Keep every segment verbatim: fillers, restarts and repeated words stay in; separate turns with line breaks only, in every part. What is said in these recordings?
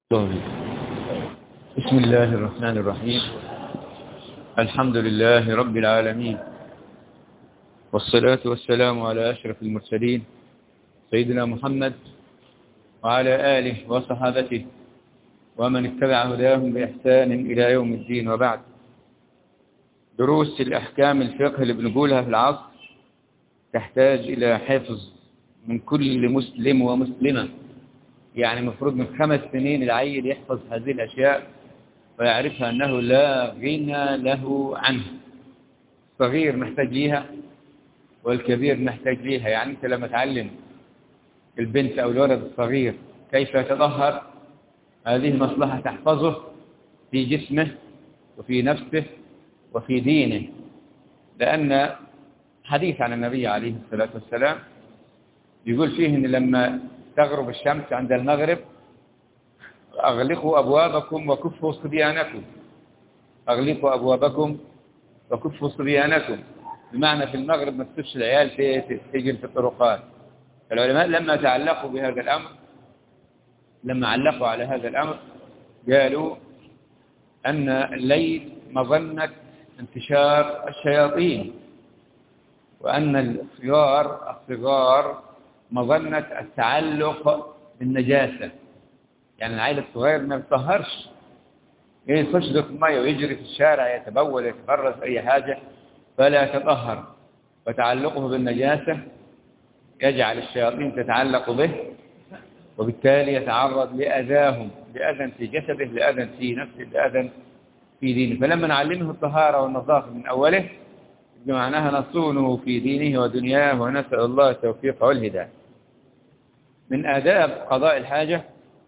بسم الله الرحمن الرحيم. الحمد لله رب العالمين، والصلاة والسلام على أشرف المرسلين سيدنا محمد وعلى آله وصحابته ومن اتبع هداهم بإحسان إلى يوم الدين. وبعد، دروس الأحكام الفقه اللي بنقولها في العصر تحتاج إلى حفظ من كل مسلم ومسلمة. يعني مفروض من خمس سنين العيل يحفظ هذه الأشياء ويعرفها أنه لا غنى له عنه. الصغير محتاج ليها والكبير محتاج ليها. يعني أنت لما تعلم البنت أو الولد الصغير كيف يتطهر، هذه مصلحة تحفظه في جسمه وفي نفسه وفي دينه، لأن حديث عن النبي عليه الصلاة والسلام يقول فيه أن لما تغرب الشمس عند المغرب أغلقوا أبوابكم وكفوا صبيانكم. أغلقوا أبوابكم وكفوا صبيانكم، بمعنى في المغرب ما تسيبش العيال تجري في الطرقات. العلماء لما تعلقوا بهذا الأمر لما علقوا على هذا الأمر قالوا أن الليل مظنة انتشار الشياطين، وأن الصغار الصغار مظنة التعلق بالنجاسة. يعني العيل الصغير ما يتطهرش، يخش في المية ويجري في الشارع يتبول يتبرز أي حاجة فلا يتطهر، وتعلقه بالنجاسة يجعل الشياطين تتعلق به، وبالتالي يتعرض لأذاهم، لأذى في جسده، لأذى في نفسه، لأذى في دينه. فلما نعلمه الطهارة والنظافة من أوله بمعناها نصونه في دينه ودنياه، ونسأل الله التوفيق والهداية. من آداب قضاء الحاجة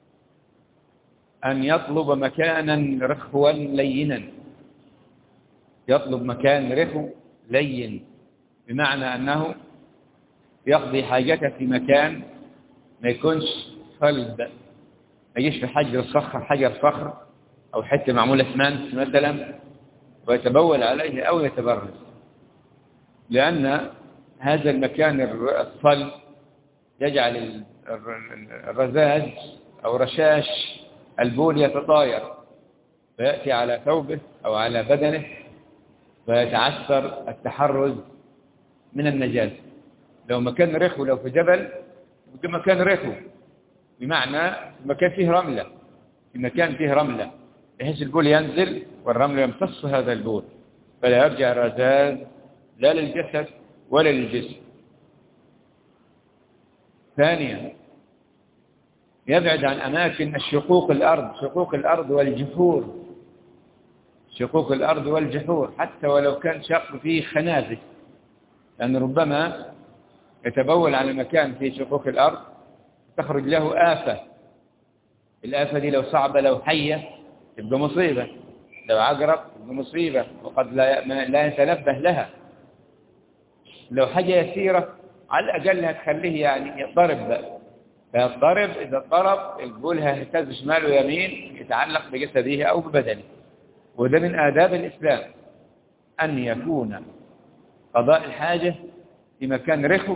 أن يطلب مكانا رخوا لينا. يطلب مكان رخو لين، بمعنى أنه يقضي حاجته في مكان ما يكونش صلب، ما يجيش في حجر صخر حجر صخر أو حتة معمولة اسمنت مثلا ويتبول عليه أو يتبرز، لأن هذا المكان الصلب يجعل الرذاذ أو رشاش البول يتطاير فيأتي على ثوبه أو على بدنه فيتعثر التحرز من النجاسة. لو مكان رخو، لو في جبل يبقى مكان رخو، بمعنى مكان فيه رملة، في مكان فيه رملة بحيث البول ينزل والرمل يمتص هذا البول فلا يرجع الرذاذ لا للجسد ولا للجسم. ثانيا، يبعد عن أماكن الشقوق الأرض، شقوق الأرض والجحور، شقوق الأرض والجحور حتى ولو كان شق فيه خنازل، لأن ربما يتبول على مكان فيه شقوق الأرض تخرج له آفة. الآفة دي لو صعبة، لو حية تبقى مصيبة، لو عقرب تبقى مصيبة وقد لا, لا يتنبه لها. لو حاجة يسيرة على الأقل هتخليه يعني يضرب بقى، فيضرب إذا ضرب البول هيهتز شمال ويمين يتعلق بجسده أو ببدنه. وده من آداب الإسلام أن يكون قضاء الحاجة في مكان رخو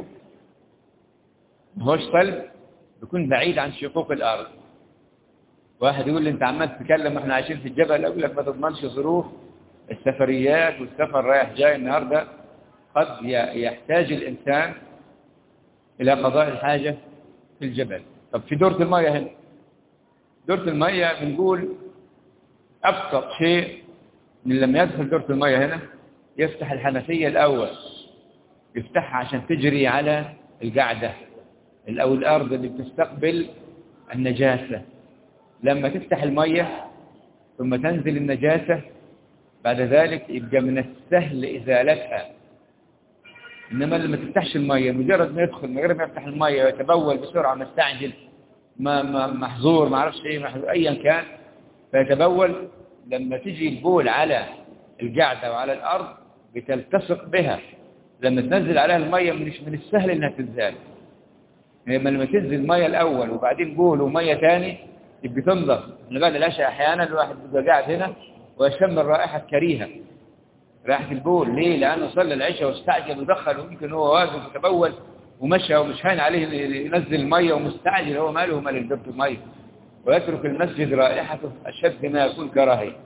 مهوش صلب، يكون بعيد عن شقوق الأرض. واحد يقول لي أنت عمال تتكلم احنا عايشين في الجبل، أقول لك ما تضمنش ظروف السفريات والسفر رايح جاي. النهاردة قد يحتاج الإنسان إلى قضاء الحاجة في الجبل. طب في دورة المية هنا، دورة المية بنقول أبسط شيء من لما يدخل دورة المية هنا يفتح الحنفية الأول، يفتحها عشان تجري على القاعدة أو الأرض اللي بتستقبل النجاسة. لما تفتح المية ثم تنزل النجاسة بعد ذلك يبقى من السهل إزالتها. إنما لما تفتحش المية مجرد ما يدخل من غير ما يفتح المية ويتبول بسرعة مستعجل ما ما محظور ما عرفش ايه محظور ايا كان فيتبول، لما تيجي البول على القعدة وعلى الأرض بتلتصق بها. لما تنزل عليها المية مش من السهل انها تنزل. يعني لما تنزل المية الأول وبعدين بول ومية تاني يبقى تنظف. من بعد العشاء أحيانا الواحد بيبقى قاعد هنا ويشم الرائحة الكريهة، رائحة البول. ليه؟ لأنه صلى العشاء واستعجل ودخل، ويمكن هو واقف وتبول ومشى ومش هين عليه ينزل المية ومستعجل، هو ماله مال الباب المية ويترك المسجد رائحته أشد ما يكون كراهية.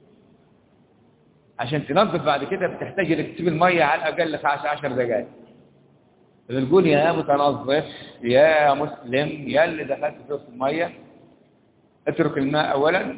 عشان تنظف بعد كده بتحتاج انك تسيب المية على الأقل عشر دقائق. بنقول يا متنظف يا مسلم يا اللي دخلت في وسط المية، اترك الماء أولا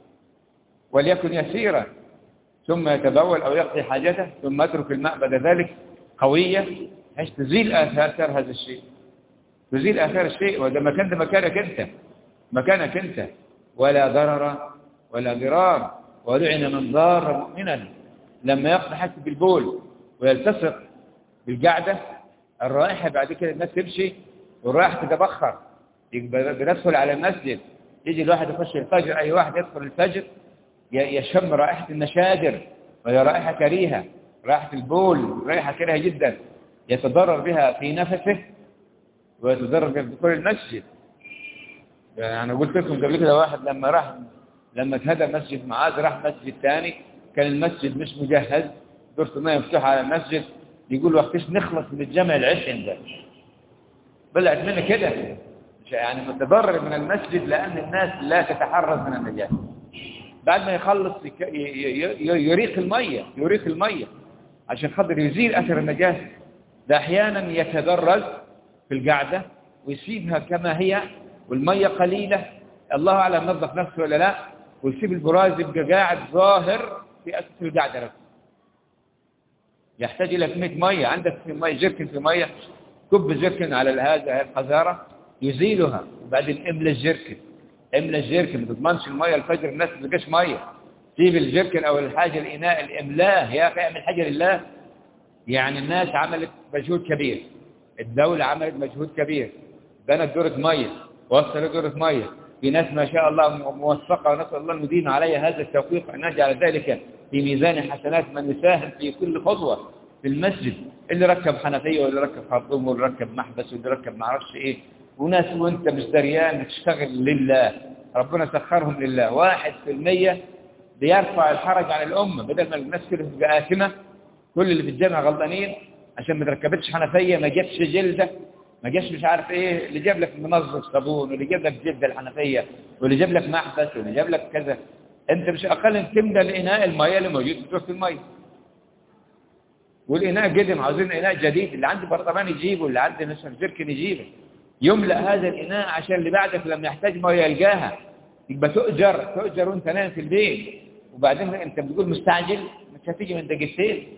وليكن يسيرا، ثم يتبول أو يقضي حاجته، ثم اترك الماء بعد ذلك قوية حيث تزيل آثار هذا الشيء، تزيل آثار الشيء. وده مكان ده مكانك أنت، مكانك أنت، ولا ضرر ولا ضرار. ولعن من ضار مؤمنا. لما يقضي حتى بالبول ويلتصق بالقعدة الرائحة بعد كده الناس تمشي والرائحة تتبخر، بندخل على المسجد يجي الواحد يخش الفجر، أي واحد يدخل الفجر يشم رائحة النشادر، وهي رائحة كريهة، رائحة البول رائحة كريهة جدا، يتضرر بها في نفسه ويتضرر بها في دخول المسجد. يعني أنا قلت لكم قبل كده واحد لما راح لما اتهدى مسجد معاذ راح مسجد ثاني، كان المسجد مش مجهز، دورة الماء مفتوحة على المسجد، يقول وقتش نخلص من الجمع العشن ده، بلعت منه كده، يعني متضرر من المسجد لأن الناس لا تتحرز من النجاسة. بعد ما يخلص يريق المية يريق المية عشان خاطر يزيل أثر النجاسة. ده أحيانا يتدرج في القعدة ويسيبها كما هي والمية قليلة، الله أعلم نظف نفسه ولا لا، ويسيب البراز يبقى قاعد ظاهر في أساس القعدة نفسه. يحتاج إلى كمية مية، عندك في مية جركن في مية، كب جركن على هذا القذارة يزيلها، وبعدين املى الجركن املى الجركن ما تضمنش المية الفجر الناس ما تلقاش مية، سيب الجركن أو الحاجة الإناء الإملاه. يا أخي اعمل حاجة لله. يعني الناس عملت مجهود كبير، الدولة عملت مجهود كبير، بنت دورة مية وصلت دورة مية، في ناس ما شاء الله موفقة، ونسأل الله المدين عليها هذا التوفيق أن يجعل ذلك في ميزان حسنات من يساهم في كل خطوة في المسجد، اللي ركب حنفية واللي ركب خرطوم واللي ركب محبس واللي ركب معرفش إيه، وناس وانت مش دريان بتشتغل لله، ربنا سخرهم لله. واحد في المية بيرفع الحرج عن الأمة، بدل ما الناس كلها تبقى آثمة، كل اللي في الجامعة غلطانين عشان ما تركبتش حنفية، ما جابش جلدة، ما جاش مش عارف ايه، اللي جاب لك منظف صابون، واللي جاب لك جلدة الحنفية، واللي جاب لك محبس، واللي جاب لك كذا. انت مش اقل ان تملى الاناء المية اللي موجود في وسط المية، والاناء قدم، عاوزين اناء جديد، اللي عنده برطمان يجيبه، اللي عنده مثلا جركن يجيبه، يملأ هذا الاناء عشان اللي بعدك لما يحتاج مية يلقاها. يبقى تؤجر تؤجر وانت نايم في البيت، وبعدين انت بتقول مستعجل، مش هتيجي من دقيقتين،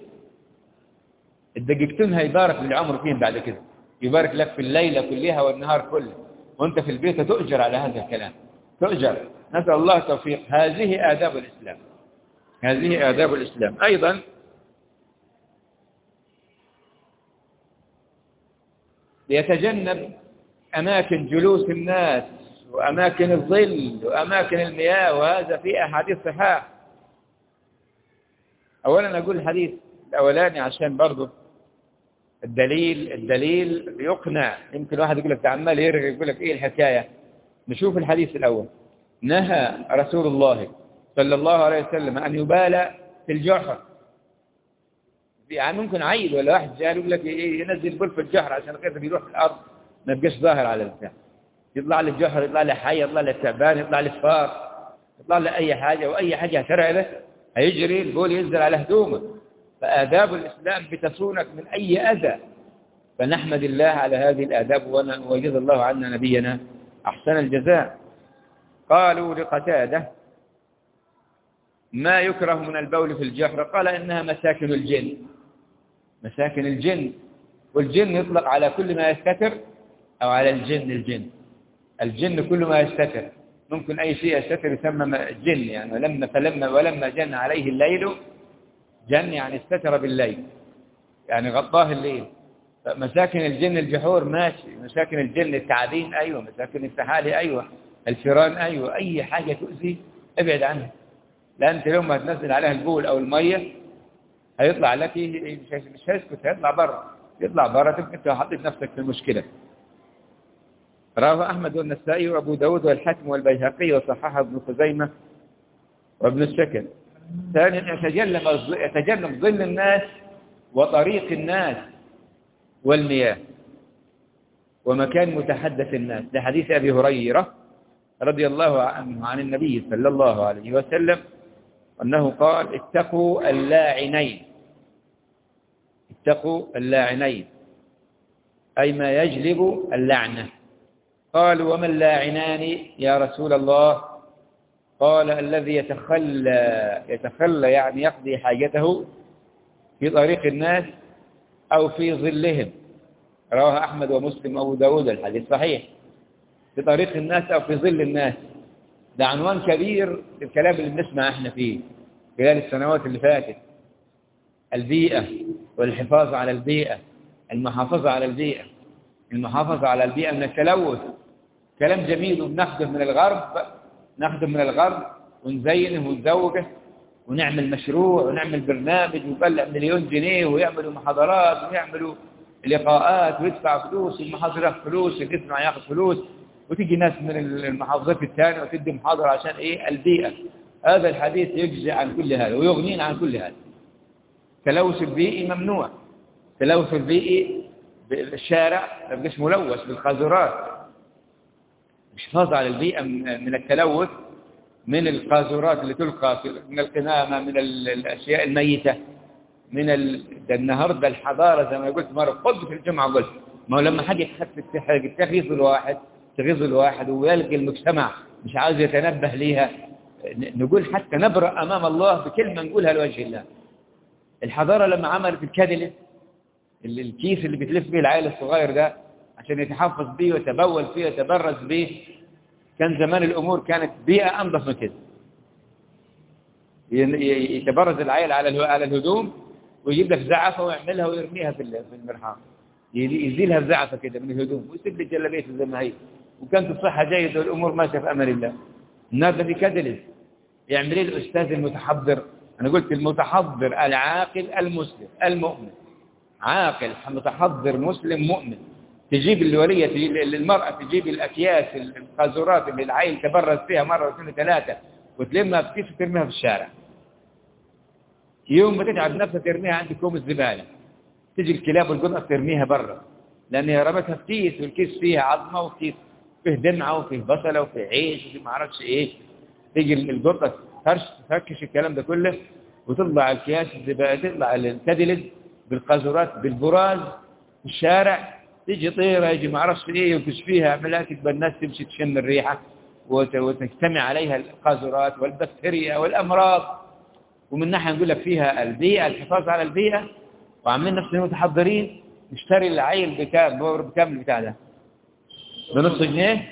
الدقيقتين هيبارك للعمر فيهم بعد كده، يبارك لك في الليلة كلها والنهار كله، وانت في البيت تؤجر على هذا الكلام، تؤجر. نسأل الله التوفيق. هذه آداب الإسلام، هذه آداب الإسلام. أيضا يتجنب أماكن جلوس الناس وأماكن الظل وأماكن المياه، وهذا في أحاديث صحاح. أولا أقول الحديث الأولاني عشان برضو الدليل الدليل يقنع. يمكن واحد يقول لك عمال يرغي يقول لك ايه الحكايه. نشوف الحديث الاول. نهى رسول الله صلى الله عليه وسلم ان يبال في الجحر. يعني ممكن عيل ولا واحد جاي يقول لك ايه ينزل بول في الجحر عشان كده بيروح في الارض ما يبقاش ظاهر على البتاع، يطلع لي الجحر، يطلع لي حي، يطلع لي تعبان، يطلع لي فار، يطلع لي اي حاجه، واي حاجه هترعى له هيجري البول ينزل على هدومه. فآداب الإسلام بتصونك من أي أذى، فنحمد الله على هذه الآداب وجزا الله عنا نبينا أحسن الجزاء. قالوا لقتادة ما يكره من البول في الجحر؟ قال إنها مساكن الجن، مساكن الجن، والجن يطلق على كل ما يستتر أو على الجن. الجن الجن كل ما يستتر، ممكن أي شيء يستتر يسمى جن. يعني ولما فلما ولما جن عليه الليل، جن يعني استتر بالليل، يعني غطاه الليل. مساكن الجن الجحور ماشي، مساكن الجن التعابين أيوة، مساكن السحالي أيوة، الفيران أيوة، أي حاجة تؤذي ابعد عنها، لأن أنت لو ما تنزل عليها البول أو المية هيطلع لك مش هيسكت، هيطلع برا، يطلع برا تبقى أنت حطيت نفسك في المشكلة. رواه أحمد والنسائي وأبو داود والحاكم والبيهقي وصححه ابن خزيمة وابن السكن. ثانيا يتجنب يتجنب ظل الناس وطريق الناس والمياه ومكان متحدث الناس، لحديث أبي هريرة رضي الله عنه عن النبي صلى الله عليه وسلم أنه قال اتقوا اللاعنين، اتقوا اللاعنين أي ما يجلب اللعنة. قالوا وما اللاعنان يا رسول الله؟ قال الذي يتخلى يتخلى يعني يقضي حاجته في طريق الناس أو في ظلهم، رواه أحمد ومسلم وأبو داود، الحديث صحيح. في طريق الناس أو في ظل الناس، ده عنوان كبير للكلام اللي بنسمع احنا فيه خلال السنوات اللي فاتت. البيئة والحفاظ على البيئة، المحافظة على البيئة، المحافظة على البيئة من التلوث. كلام جميل وبناخده من الغرب، ناخده من الغرب ونزينه ونزوجه ونعمل مشروع ونعمل برنامج ونطلع مليون جنيه ويعملوا محاضرات ويعملوا لقاءات ويدفع فلوس، المحاضر ياخذ فلوس، اللي يسمع ياخذ فلوس، وتيجي ناس من المحافظات الثانية وتدي محاضرة عشان ايه؟ البيئة. هذا الحديث يجزي عن كل هذا ويغنينا عن كل هذا. التلوث البيئي ممنوع، التلوث البيئي بالشارع ما يبقاش ملوث بالقاذورات. الحفاظ على البيئة من التلوث، من القاذورات اللي تلقى من القمامة، من الأشياء الميتة، من ال... ده النهارده الحضارة زي ما قلت مرة قلت في الجمعة، قلت ما هو لما حاجة تخفف حاجة تغيظ الواحد تغيظ الواحد ويلقي المجتمع مش عاوز يتنبه ليها، نقول حتى نبرأ أمام الله بكلمة نقولها لوجه الله. الحضارة لما عملت الكادلة، الكيس اللي بتلف به العائل الصغير ده عشان يتحفظ به ويتبول فيه ويتبرز به، كان زمان الأمور كانت بيئة أنظف من كده. يتبرز العائل على على الهدوم ويجيب لك زعفة ويعملها ويرميها في المرحاض، يزيلها بزعفة كده من الهدوم ويسيب لك جلابيته زي ما هي، وكانت الصحة جيدة والأمور ماشية في أمر الله. النهارده في كادلس يعمل ايه الأستاذ المتحضر؟ أنا قلت المتحضر العاقل المسلم المؤمن، عاقل متحضر مسلم مؤمن، تجيب الولية تجيب المرأة تجيب الأكياس القاذورات اللي العيل تبرز فيها مرة واثنين ثلاثة وتلمها في كيس وترميها في الشارع. يوم ما تتعب نفسها ترميها عند كوم الزبالة، تجي الكلاب والقطط ترميها برا لأنها رمتها في كيس، والكيس فيها عظمة وكيس فيه دمعة وفيه بصلة وفيه عيش وفيه ما اعرفش ايه. تيجي القطة ترش تفكش الكلام ده كله وتطلع الكياس الزبالة، تطلع الكادلز بالقاذورات بالبراز في الشارع، تيجي طيرة يجي ما اعرفش ايه ينكش فيها عملات، تبقى الناس تمشي تشم الريحة وتجتمع عليها القاذورات والبكتيريا والأمراض. ومن ناحية نقول لك فيها البيئة، الحفاظ على البيئة، وعاملين نفسنا متحضرين نشتري العيل بكام بكام البتاع ده؟ بنص جنيه؟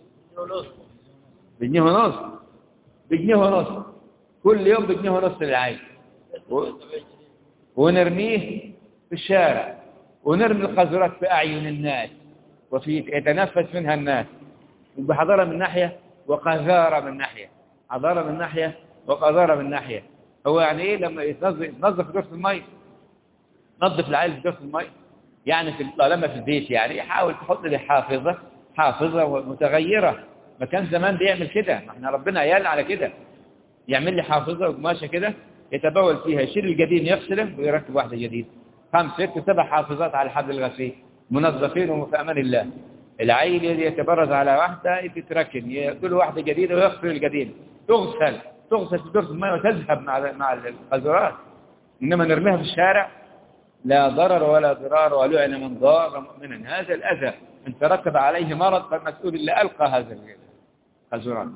بجنيه ونص، بجنيه ونص كل يوم بجنيه ونص للعيل، و... ونرميه في الشارع ونرمي القاذورات في أعين الناس وفي يتنفس منها الناس. بحضارة من ناحية وقذارة من ناحية، حضارة من ناحية وقذارة من ناحية. هو يعني ايه لما يتنظف يتنظف في دورة المي، نظف العيل في دورة المي يعني في طالما في البيت يعني يحاول تحط لي حافظة حافظة متغيرة. ما كان زمان بيعمل كده، ما احنا ربنا عيال على كده، يعمل لي حافظة وقماشة كده يتبول فيها، يشيل القديم يغسله ويركب واحدة جديدة، خمس ست سبع حافظات على حبل الغسيل منظفين وفي أمان الله. العيل يتبرز على واحدة تتركن، كل واحدة جديدة ويغسل القديم، تغسل تغسل في دورة الماء وتذهب مع مع القاذورات. إنما نرميها في الشارع لا ضرر ولا ضرار، ولعن من ضار مؤمنا. هذا الأذى إن ترتب عليه مرض فالمسؤول اللي ألقى هذا القاذورات.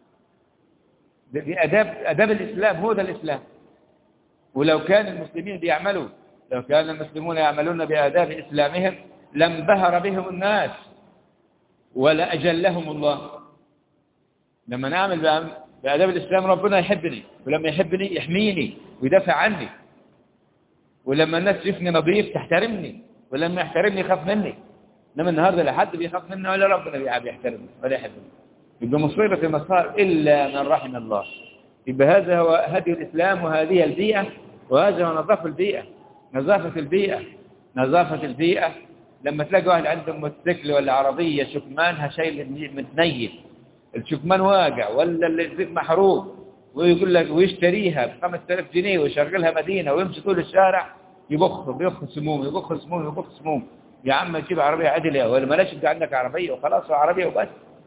بأداب أداب الإسلام، هو ده الإسلام. ولو كان المسلمين بيعملوا لو كان المسلمون يعملون بآداب إسلامهم لانبهر بهم الناس ولا أجلهم الله. لما نعمل بآداب الإسلام ربنا يحبني، ولما يحبني يحميني ويدافع عني، ولما الناس تشوفني نظيف تحترمني، ولما يحترمني يخاف مني. إنما النهارده لا حد بيخاف مني ولا ربنا بيحترمني ولا يحبني. يبقى مصيبة المصائب إلا من رحم الله. يبقى هذا هو هدي الإسلام وهذه البيئة، وهذا هو نظافة البيئة. نظافة البيئة نظافة البيئة لما تلاقي واحد عنده موتوسيكل ولا عربية شكمانها شيء متنيل، الشكمان واقع ولا الزيت محروق، ويقول لك ويشتريها بخمس آلاف جنيه ويشغلها مدينة ويمشي طول الشارع يبخ بيبخ سموم يبخ سموم يبخ سموم. يا عم تجيب عربية عدلة ولا ملاش انت عندك عربية وخلاص عربية وبس.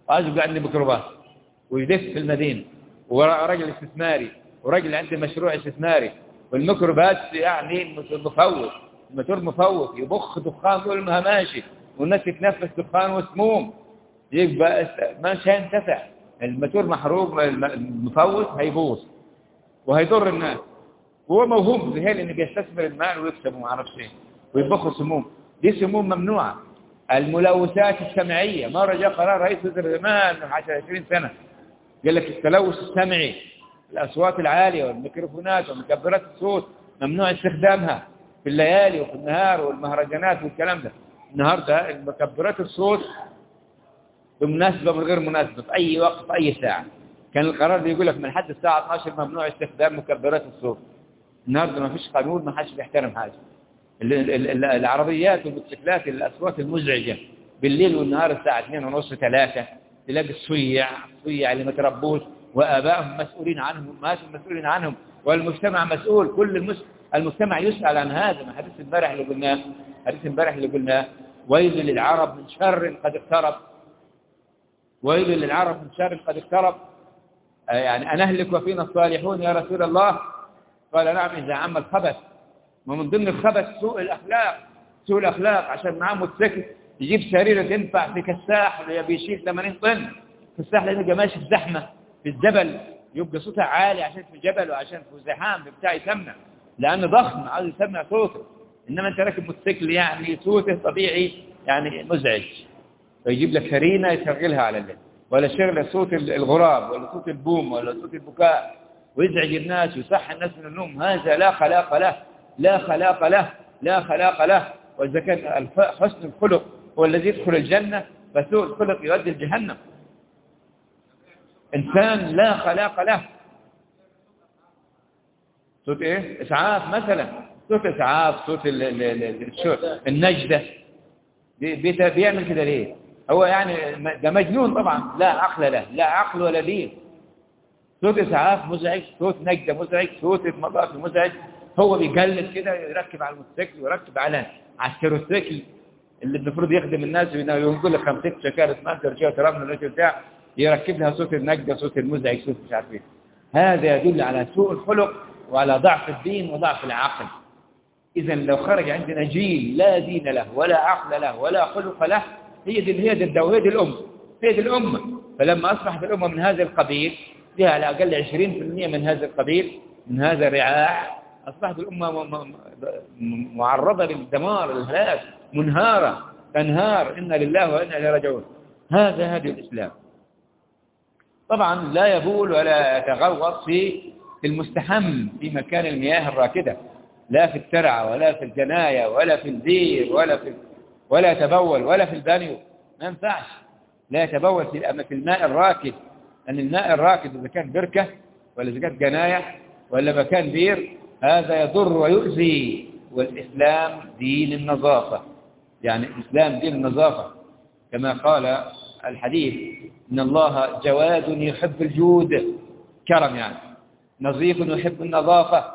وأجب عندي ميكروباص ويلف في المدينة، ورجل استثماري ورجل عنده مشروع استثماري، والميكروباص يعني مفوق، الموتور مفوق يبخ دخان طول ما ماشي، والناس تتنفس دخان وسموم، يبقى مش هينتفع. الموتور محروق، المفوق هيبوظ وهيضر الناس، وهو موهوم زي اللي بيستثمر المال ويكسب وما اعرفش ايه ويبخ سموم. دي سموم ممنوعه. الملوثات السمعيه، مره جاء قرار رئيس وزراء زمان من عشرين سنه قال لك التلوث السمعي، الاصوات العاليه والميكروفونات ومكبرات الصوت ممنوع استخدامها في الليالي وفي النهار والمهرجانات والكلام ده. النهارده المكبرات الصوت بمناسبه من غير مناسبه في اي وقت في اي ساعه. كان القرار بيقول لك من حد الساعه اثناشر ممنوع استخدام مكبرات الصوت. النهارده ما فيش قانون، ما حدش بيحترم حاجه. العربيات والموتوسيكلات الاصوات المزعجه بالليل والنهار الساعه اثنين ونص ثلاثة، تلاقي الصيع الصيع اللي ما تربوش وابائهم مسؤولين عنهم وامهاتهم مسؤولين عنهم والمجتمع مسؤول. كل المس... المجتمع يسأل عن هذا. ما حديث امبارح اللي قلناه حديث امبارح اللي قلناه ويل للعرب من شر قد اقترب، ويل للعرب من شر قد اقترب. يعني أنهلك وفينا الصالحون يا رسول الله؟ قال نعم إذا عم الخبث. ومن ضمن الخبث سوء الأخلاق، سوء الأخلاق. عشان معاه موتوسيكل يجيب سريرة تنفع في كساح اللي بيشيل ثمانين طن كساح، لأنه يبقى ماشي في زحمة في الجبل، يبقى صوتها عالي عشان في جبل وعشان في زحام بتاع يسمع، لأنه ضخم عاوز يسمع صوته. إنما أنت راكب موتوسيكل يعني صوته طبيعي يعني مزعج، فيجيب لك سرينة يشغلها على الليل، ولا شغل صوت الغراب ولا صوت البوم ولا صوت البكاء ويزعج الناس ويصحي الناس من النوم. هذا لا خلاق له، لا خلاق له، لا خلاق له. وإذا كان حسن الخلق هو الذي يدخل الجنة، فسوء الخلق يؤدي الجهنم. إنسان لا خلاق له. صوت إيه؟ إسعاف مثلا، صوت إسعاف، صوت النجدة بيعمل كده ليه؟ هو يعني ده مجنون طبعا، لا عقل له، لا عقل ولا دين. صوت إسعاف مزعج، صوت نجدة مزعج، صوت مطاف مزعج. هو بيقلد كده، يركب على الموتوسيكل ويركب على على الكروسيكل اللي المفروض يخدم الناس، ويقول لك خمسة شكارة مانتر شو ترامنا بتاع، يركب لها صوت النجدة، صوت المزعج، صوت مش عارف ايه. هذا يدل على سوء الخلق وعلى ضعف الدين وضعف العقل. إذا لو خرج عندنا جيل لا دين له ولا عقل له ولا خلق له، هي دي هي دي الدولة، هي دي الأمة، هي دي الأمة. فلما أصبحت الأمة من هذا القبيل، فيها على الأقل عشرين بالمئة من هذا القبيل، من هذا الرعاع، أصبحت الأمة معرضة للدمار، للهلاك، منهارة، تنهار. إنا لله وإنا إليه راجعون. هذا هدي الإسلام. طبعا لا يبول ولا يتغوط في المستحم في مكان المياه الراكدة، لا في الترعة ولا في الجناية ولا في البير ولا في ولا يتبول ولا في البانيو، ما ينفعش. لا يتبول في الماء الراكد، أن الماء الراكد إذا كان بركة ولا إذا كانت جناية ولا مكان بير، هذا يضر ويؤذي. والإسلام دين النظافة، يعني الإسلام دين النظافة، كما قال الحديث إن الله جواد يحب الجود، كرم يعني، نظيف يحب النظافة،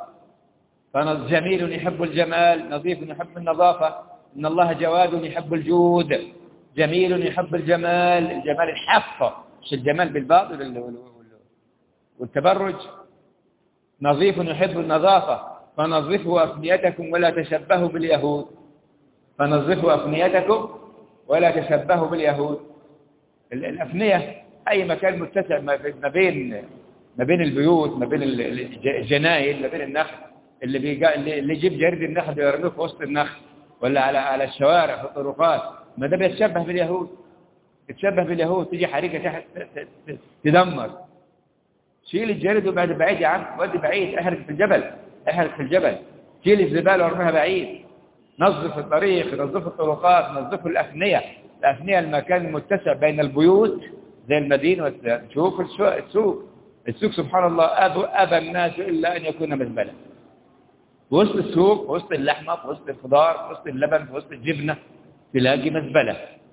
فجميل يحب الجمال، نظيف يحب النظافة. إن الله جواد يحب الجود، جميل يحب الجمال، الجمال الحق مش الجمال بالباطل والتبرج. نظيف يحب النظافة، فنظفوا أفنيتكم ولا تشبهوا باليهود، فنظفوا أفنيتكم ولا تشبهوا باليهود. الأفنية أي مكان متسع ما بين ما بين البيوت، ما بين الجناين، ما بين النخل، اللي بيجا اللي يجيب جرد النخل يرميه في وسط النخل ولا على على الشوارع في الطرقات، ما ده بيتشبه باليهود، يتشبه باليهود. تيجي حريقة تحت تدمر، شيل الجرد وبعد بعيد يا عم، ودي بعيد، احرق في الجبل، احرق في الجبل، شيل الزبالة وارميها بعيد، نظف الطريق، نظف الطرقات، نظف الأفنية. الأفنية المكان المتسع بين البيوت زي المدينة والسلام. شوف السوق، السوق سبحان الله أبى, أبى الناس إلا أن يكون مزبلة. وسط السوق، وسط اللحمة، وسط الخضار، وسط اللبن، وسط الجبنة، تلاقي مزبلة.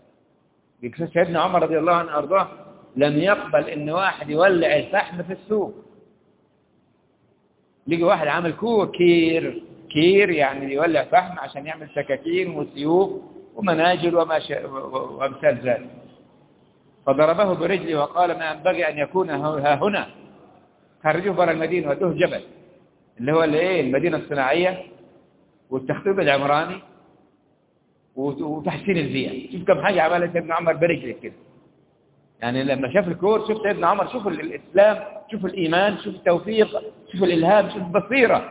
سيدنا عمر رضي الله عنه أرضاه لم يقبل إن واحد يولع الفحم في السوق. لقى واحد عامل كوه كير، كير يعني يولع فحم عشان يعمل سكاكين وسيوف ومناجل وما ش... وامثال ذلك. فضربه برجله وقال ما ينبغي أن يكون ها هنا. خرجوه برا المدينة ودوه جبل اللي هو الايه المدينة الصناعية والتخطيط العمراني وتحسين البيئة. شوف كم حاجة عملها سيدنا عمر برجله كده. يعني لما شاف الكور شوف سيدنا عمر، شوف الإسلام، شوف الإيمان، شوف التوفيق، شوف الإلهام، شوف البصيرة.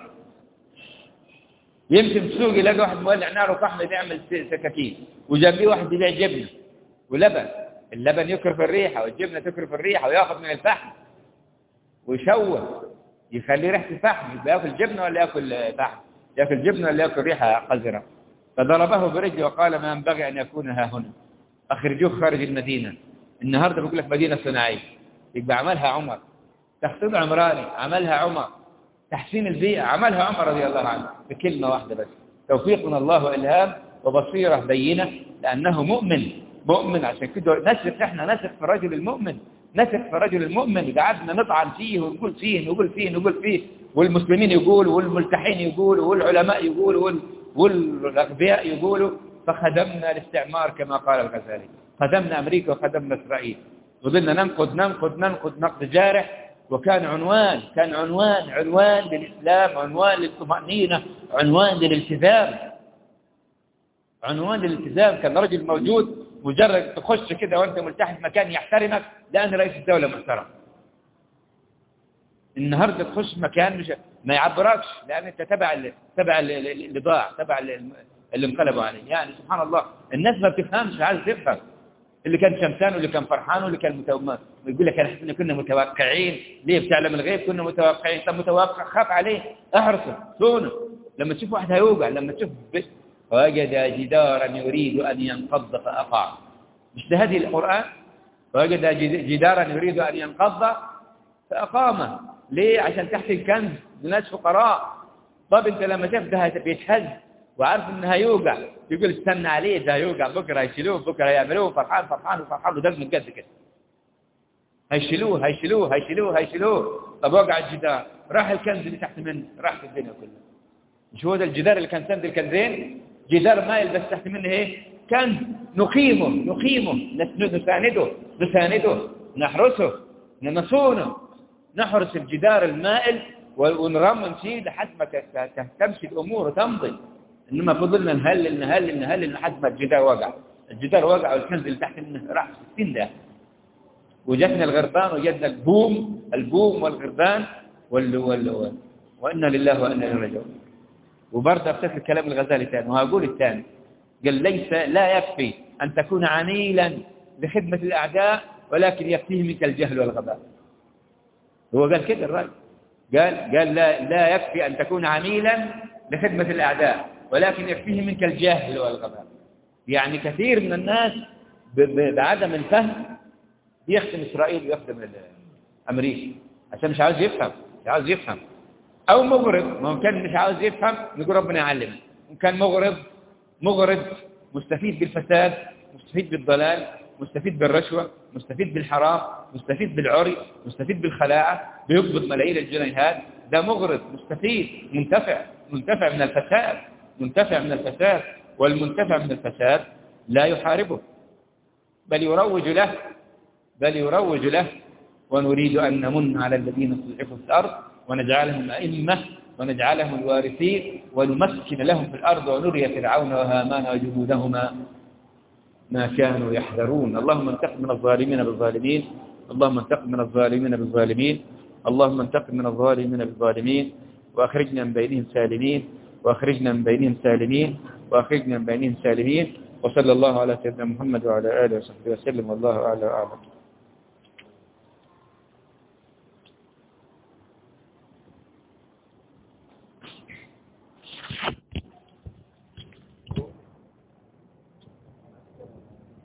يمشي في السوق يلاقي واحد مولع نار وفحم بيعمل سكاكين، وجنبيه واحد بيبيع جبنة ولبن. اللبن يكرف الريحة والجبنة تكرف الريحة، وياخذ من الفحم ويشوه يخلي ريحة الفحم. يبقى ياكل جبنة ولا ياكل فحم؟ ياكل جبنة ولا ياكل ريحة قذرة؟ فضربه برجله وقال ما ينبغي أن يكون ها هنا. أخرجوه خارج المدينة. النهاردة بقول لك مدينة صناعية، يبقى عملها عمر. تخطيط عمراني عملها عمر. تحسين البيئة عملها عمر رضي الله عنه بكلمة واحدة بس. توفيق من الله وإلهام وبصيرة بينة، لأنه مؤمن. مؤمن عشان كده نثق، احنا نثق في الرجل المؤمن، نثق في الرجل المؤمن. قعدنا نطعن فيه ونقول فيه نقول فيه نقول فيه، والمسلمين يقولوا والملتحين يقولوا والعلماء يقولوا والأغبياء يقولوا، فخدمنا الاستعمار كما قال الغزالي. خدمنا أمريكا وخدمنا إسرائيل، وظلنا ننقد ننقد ننقد نقد جارح. وكان عنوان كان عنوان عنوان للإسلام، عنوان للطمأنينة، عنوان للالتزام، عنوان للالتزام. كان رجل موجود مجرد تخش كده وانت ملتحي في مكان يحترمك لأن رئيس الدولة محترم. النهارده تخش مكان مش ما يعبركش لأن انت تبع ال... تبع اللي ضاع، تبع اللي انقلبوا عليه. يعني سبحان الله الناس ما بتفهمش، عايز تفهم. اللي كان شمسان واللي كان فرحان واللي كان متومر ويقول لك احنا كنا متوقعين. ليه بتعلم الغيب؟ كنا متوقعين. طب متوقع خاف عليه، احرصه صونه. لما تشوف واحد هيوقع، لما تشوف وجد جدارا يريد ان ينقض فاقام. مش ده هذه القرآن؟ وجد جدارا يريد ان ينقض فاقامه. ليه؟ عشان تحت الكنز لناس فقراء. طب انت لما شاف ده بيتهز وعارف انه هيوقع، يقول استنى عليه، ده هيوقع بكره هيشيلوه، بكره هيعملوه، فرحان فرحان وفرحان ودم من قد كده. هيشيلوه هيشيلوه هيشيلوه هيشيلوه. طب وقع الجدار، راح الكنز اللي تحت منه، راحت الدنيا كلها. مش هو ده الجدار اللي كان سند الكنزين؟ جدار مايل بس تحت منه ايه؟ كنز. نقيمه نقيمه نسانده نسانده نحرسه نصونه، نحرس الجدار المائل ونرمم فيه لحد ما تمشي الامور وتمضي. انما فضلنا نهلل نهلل نهلل لحد ما الجدار وقع. الجدار وقع والكنز اللي تحت منه راح ستين ده. وجدنا الغربان وجدنا البوم البوم والغربان وال وال وإنا لله وإنا إليه راجعون. وبرضه افتكر كلام الغزالي ثاني وهقول الثاني، قال ليس لا يكفي أن تكون عميلا لخدمة الأعداء ولكن يكفيه منك الجهل والغباء. هو قال كده الرجل، قال قال لا لا يكفي أن تكون عميلا لخدمة الأعداء ولكن يكفيه منك الجهل والغباء. يعني كثير من الناس بعدم الفهم بيخدم إسرائيل ويخدم أمريكا عشان مش عاوز يفهم، مش عاوز يفهم. أو مغرض، ممكن مش عاوز يفهم نقول ربنا يعلمه. ممكن مغرض مغرض مستفيد بالفساد، مستفيد بالضلال، مستفيد بالرشوة، مستفيد بالحرام، مستفيد بالعري، مستفيد بالخلاعة، بيقبض ملايين الجنيهات. ده مغرض مستفيد منتفع منتفع من الفساد منتفع من الفساد. والمنتفع من الفساد لا يحاربه بل يروج له بل يروج له. ونريد أن نمن على الذين استضعفوا في الأرض ونجعلهم أئمة ونجعلهم الوارثين ونمكن لهم في الأرض ونري فرعون وهامان وجنودهما ما كانوا يحذرون. اللهم انتقم من الظالمين بالظالمين اللهم انتقم من الظالمين بالظالمين اللهم انتقم من الظالمين بالظالمين وأخرجنا من بينهم سالمين وأخرجنا من بينهم سالمين وأخرجنا من بينهم سالمين. وصلى الله على سيدنا محمد وعلى آله وصحبه وسلم والله أعلى وأعلم.